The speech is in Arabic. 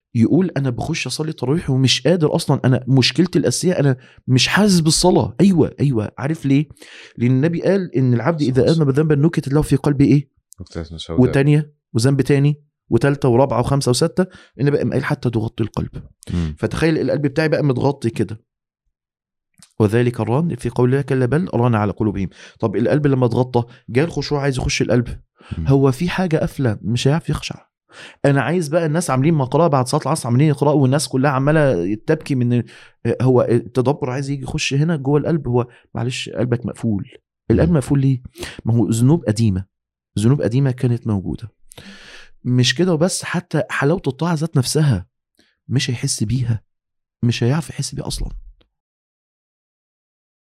يقول انا بخش اصلي تراويح ومش قادر اصلا، انا مشكلتي الاساسيه انا مش حاسس بالصلاه. ايوه عارف ليه؟ لان النبي قال ان العبد اذا اذنب ذنبا نكت له في قلبه ايه، وتانية وذنب تاني وثالثه ورابعه وخمسه وسته، ان بقى قال حتى تغطي القلب. فتخيل القلب بتاعي بقى متغطي كده، وذلك الران في قول الله كلا بل ران على قلوبهم. طب القلب لما اتغطى جاء الخشوع عايز يخش القلب، هو في حاجه قافله مش هيعرف يخشع. انا عايز بقى الناس عاملين مقرأة بعد صلاه العصر عاملين يقرأوا والناس كلها عماله تبكي من هو التدبر عايز يجي يخش هنا جوه القلب. هو معلش قلبك مقفول. القلب مقفول ليه؟ ما هو ذنوب قديمه كانت موجوده. مش كده وبس، حتى حلاوه الطاعه ذات نفسها مش هيحس بيها، مش هيعرف يحس بيها اصلا.